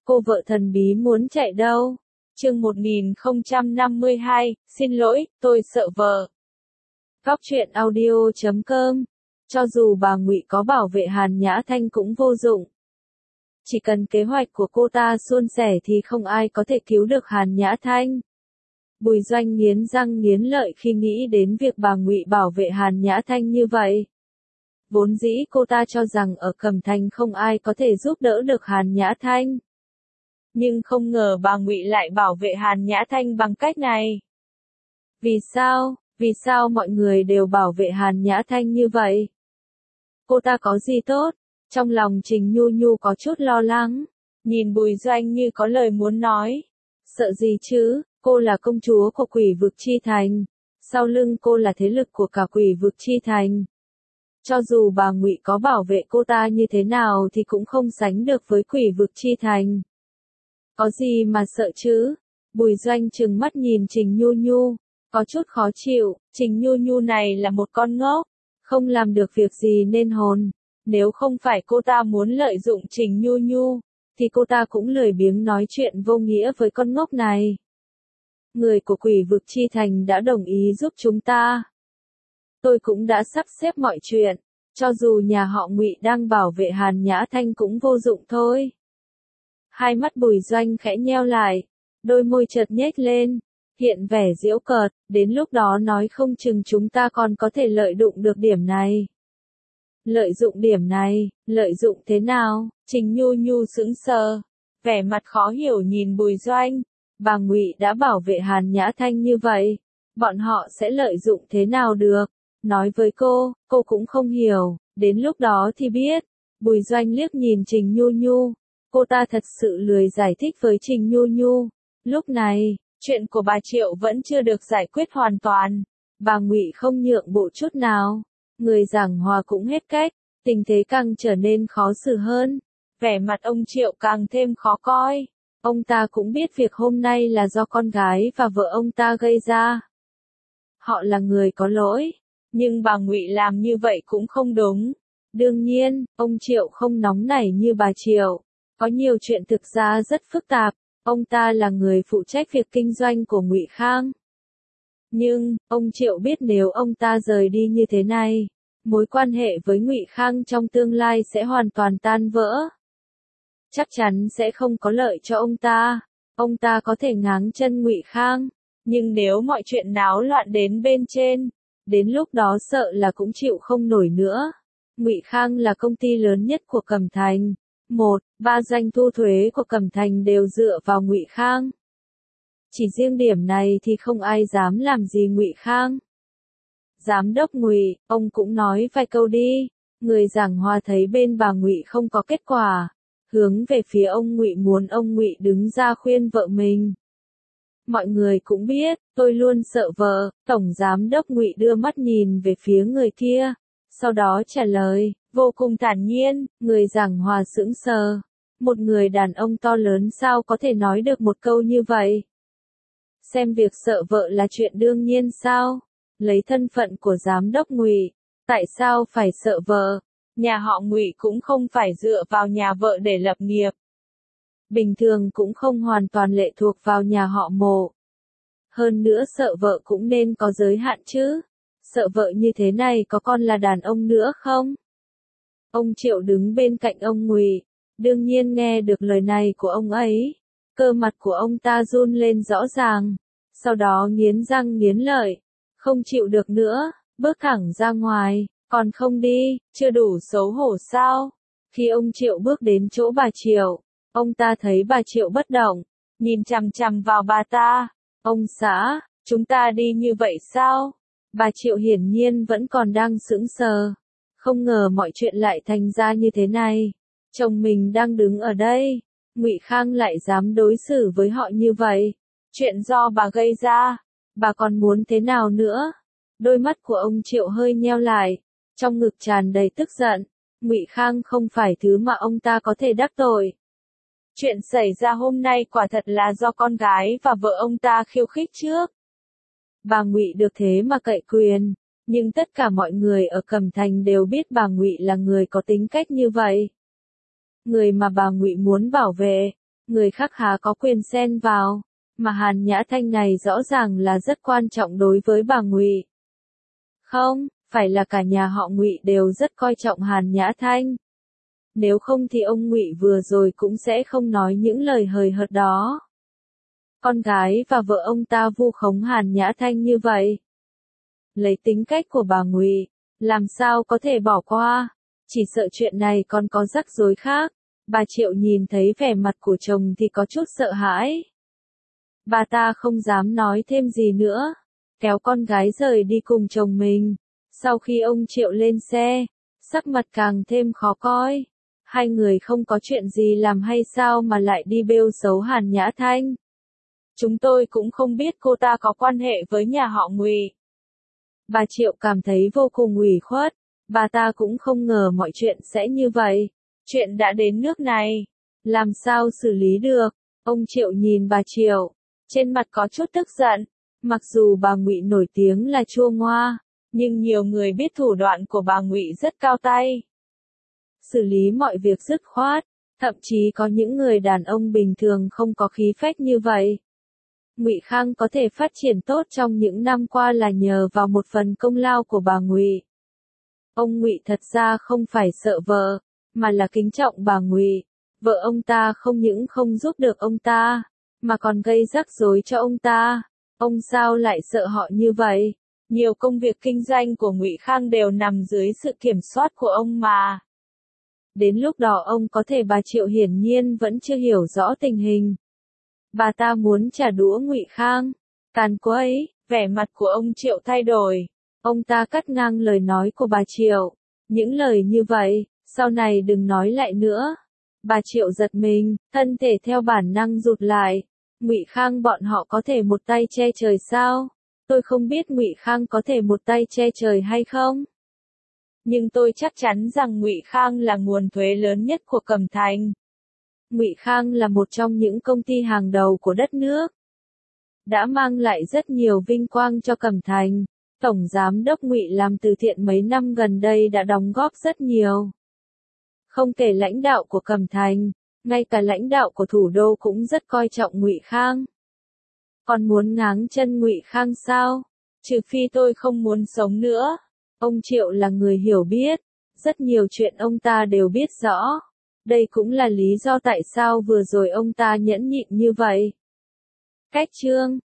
Cô vợ thần bí muốn chạy đâu? Chương 1052, xin lỗi, tôi sợ vợ. Góc truyện audio.com. Cho dù bà Ngụy có bảo vệ Hàn Nhã Thanh cũng vô dụng. Chỉ cần kế hoạch của cô ta suôn sẻ thì không ai có thể cứu được Hàn Nhã Thanh. Bùi Doanh nghiến răng nghiến lợi khi nghĩ đến việc bà Ngụy bảo vệ Hàn Nhã Thanh như vậy. Vốn dĩ cô ta cho rằng ở Cẩm Thành không ai có thể giúp đỡ được Hàn Nhã Thanh. Nhưng không ngờ bà Ngụy lại bảo vệ Hàn Nhã Thanh bằng cách này. Vì sao? Vì sao mọi người đều bảo vệ Hàn Nhã Thanh như vậy? Cô ta có gì tốt? Trong lòng Trình Nhu Nhu có chút lo lắng, nhìn Bùi Doanh như có lời muốn nói. Sợ gì chứ, cô là công chúa của Quỷ Vực Chi Thành. Sau lưng cô là thế lực của cả Quỷ Vực Chi Thành. Cho dù bà Ngụy có bảo vệ cô ta như thế nào thì cũng không sánh được với Quỷ Vực Chi Thành. Có gì mà sợ chứ? Bùi Doanh trừng mắt nhìn Trình Nhu Nhu, có chút khó chịu. Trình Nhu Nhu này là một con ngốc, không làm được việc gì nên hồn. Nếu không phải cô ta muốn lợi dụng Trình Nhu Nhu, thì cô ta cũng lười biếng nói chuyện vô nghĩa với con ngốc này. Người của Quỷ Vực Chi Thành đã đồng ý giúp chúng ta. Tôi cũng đã sắp xếp mọi chuyện, cho dù nhà họ Ngụy đang bảo vệ Hàn Nhã Thanh cũng vô dụng thôi. Hai mắt Bùi Doanh khẽ nheo lại, đôi môi chợt nhếch lên, hiện vẻ giễu cợt, đến lúc đó nói không chừng chúng ta còn có thể lợi dụng được điểm này. Lợi dụng điểm này, lợi dụng thế nào? Trình Nhu Nhu sững sờ, vẻ mặt khó hiểu nhìn Bùi Doanh. Bà Ngụy đã bảo vệ Hàn Nhã Thanh như vậy, bọn họ sẽ lợi dụng thế nào được? Nói với cô cũng không hiểu, đến lúc đó thì biết. Bùi Doanh liếc nhìn Trình Nhu Nhu, cô ta thật sự lười giải thích với Trình Nhu Nhu. Lúc này, chuyện của bà Triệu vẫn chưa được giải quyết hoàn toàn. Bà Ngụy không nhượng bộ chút nào. Người giảng hòa cũng hết cách, tình thế càng trở nên khó xử hơn. Vẻ mặt ông Triệu càng thêm khó coi. Ông ta cũng biết việc hôm nay là do con gái và vợ ông ta gây ra. Họ là người có lỗi, nhưng bà Ngụy làm như vậy cũng không đúng. Đương nhiên, ông Triệu không nóng nảy như bà Triệu. Có nhiều chuyện thực ra rất phức tạp. Ông ta là người phụ trách việc kinh doanh của Ngụy Khang. Nhưng, ông Triệu biết nếu ông ta rời đi như thế này, mối quan hệ với Ngụy Khang trong tương lai sẽ hoàn toàn tan vỡ. Chắc chắn sẽ không có lợi cho ông ta. Ông ta có thể ngáng chân Ngụy Khang, nhưng nếu mọi chuyện náo loạn đến bên trên, đến lúc đó sợ là cũng chịu không nổi nữa. Ngụy Khang là công ty lớn nhất của Cẩm Thành. 1/3 doanh thu thuế của Cẩm Thành đều dựa vào Ngụy Khang. Chỉ riêng điểm này thì không ai dám làm gì Ngụy Khang. Giám đốc Ngụy, ông cũng nói vài câu đi. Người giảng hòa thấy bên bà Ngụy không có kết quả, hướng về phía ông Ngụy muốn ông Ngụy đứng ra khuyên vợ mình. Mọi người cũng biết, tôi luôn sợ vợ. Tổng giám đốc Ngụy đưa mắt nhìn về phía người kia, sau đó trả lời, vô cùng thản nhiên. Người giảng hòa sững sờ. Một người đàn ông to lớn sao có thể nói được một câu như vậy? Xem việc sợ vợ là chuyện đương nhiên sao? Lấy thân phận của giám đốc Ngụy, tại sao phải sợ vợ? Nhà họ Ngụy cũng không phải dựa vào nhà vợ để lập nghiệp. Bình thường cũng không hoàn toàn lệ thuộc vào nhà họ Mộ. Hơn nữa sợ vợ cũng nên có giới hạn chứ. Sợ vợ như thế này có còn là đàn ông nữa không? Ông Triệu đứng bên cạnh ông Ngụy, đương nhiên nghe được lời này của ông ấy. Cơ mặt của ông ta run lên rõ ràng, sau đó nghiến răng nghiến lợi, không chịu được nữa, bước thẳng ra ngoài. Còn không đi, chưa đủ xấu hổ sao? Khi ông Triệu bước đến chỗ bà Triệu, ông ta thấy bà Triệu bất động, nhìn chằm chằm vào bà ta. Ông xã, chúng ta đi như vậy sao? Bà Triệu hiển nhiên vẫn còn đang sững sờ. Không ngờ mọi chuyện lại thành ra như thế này. Chồng mình đang đứng ở đây, Ngụy Khang lại dám đối xử với họ như vậy. Chuyện do bà gây ra, bà còn muốn thế nào nữa? Đôi mắt của ông Triệu hơi nheo lại, trong ngực tràn đầy tức giận. Ngụy Khang không phải thứ mà ông ta có thể đắc tội. Chuyện xảy ra hôm nay quả thật là do con gái và vợ ông ta khiêu khích trước. Bà Ngụy được thế mà cậy quyền, nhưng tất cả mọi người ở Cẩm Thành đều biết bà Ngụy là người có tính cách như vậy. Người mà bà Ngụy muốn bảo vệ, người khác há có quyền xen vào, mà Hàn Nhã Thanh này rõ ràng là rất quan trọng đối với bà Ngụy. Không, phải là cả nhà họ Ngụy đều rất coi trọng Hàn Nhã Thanh. Nếu không thì ông Ngụy vừa rồi cũng sẽ không nói những lời hời hợt đó. Con gái và vợ ông ta vu khống Hàn Nhã Thanh như vậy. Lấy tính cách của bà Ngụy, làm sao có thể bỏ qua, chỉ sợ chuyện này còn có rắc rối khác. Bà Triệu nhìn thấy vẻ mặt của chồng thì có chút sợ hãi. Bà ta không dám nói thêm gì nữa, kéo con gái rời đi cùng chồng mình. Sau khi ông Triệu lên xe, sắc mặt càng thêm khó coi. Hai người không có chuyện gì làm hay sao mà lại đi bêu xấu Hàn Nhã Thanh. Chúng tôi cũng không biết cô ta có quan hệ với nhà họ Ngụy. Bà Triệu cảm thấy vô cùng ủy khuất, bà ta cũng không ngờ mọi chuyện sẽ như vậy. Chuyện đã đến nước này, làm sao xử lý được? Ông Triệu nhìn bà Triệu, trên mặt có chút tức giận. Mặc dù bà Ngụy nổi tiếng là chua ngoa, nhưng nhiều người biết thủ đoạn của bà Ngụy rất cao tay. Xử lý mọi việc dứt khoát, thậm chí có những người đàn ông bình thường không có khí phách như vậy. Ngụy Khang có thể phát triển tốt trong những năm qua là nhờ vào một phần công lao của bà Ngụy. Ông Ngụy thật ra không phải sợ vợ, mà là kính trọng bà Ngụy. Vợ ông ta không những không giúp được ông ta, mà còn gây rắc rối cho ông ta. Ông sao lại sợ họ như vậy? Nhiều công việc kinh doanh của Ngụy Khang đều nằm dưới sự kiểm soát của ông mà. Đến lúc đó ông có thể bà Triệu hiển nhiên vẫn chưa hiểu rõ tình hình. Bà ta muốn trả đũa Ngụy Khang. Càn quấy, vẻ mặt của ông Triệu thay đổi. Ông ta cắt ngang lời nói của bà Triệu. Những lời như vậy, sau này đừng nói lại nữa. Bà Triệu giật mình, thân thể theo bản năng rụt lại. Ngụy Khang bọn họ có thể một tay che trời sao? Tôi không biết Ngụy Khang có thể một tay che trời hay không. Nhưng tôi chắc chắn rằng Ngụy Khang là nguồn thuế lớn nhất của Cẩm Thành. Ngụy Khang là một trong những công ty hàng đầu của đất nước, đã mang lại rất nhiều vinh quang cho Cẩm Thành. Tổng giám đốc Ngụy làm từ thiện mấy năm gần đây đã đóng góp rất nhiều. Không kể lãnh đạo của Cẩm Thành, ngay cả lãnh đạo của thủ đô cũng rất coi trọng Ngụy Khang. Còn muốn ngáng chân Ngụy Khang sao? Trừ phi tôi không muốn sống nữa. Ông Triệu là người hiểu biết, rất nhiều chuyện ông ta đều biết rõ. Đây cũng là lý do tại sao vừa rồi ông ta nhẫn nhịn như vậy. Cách chương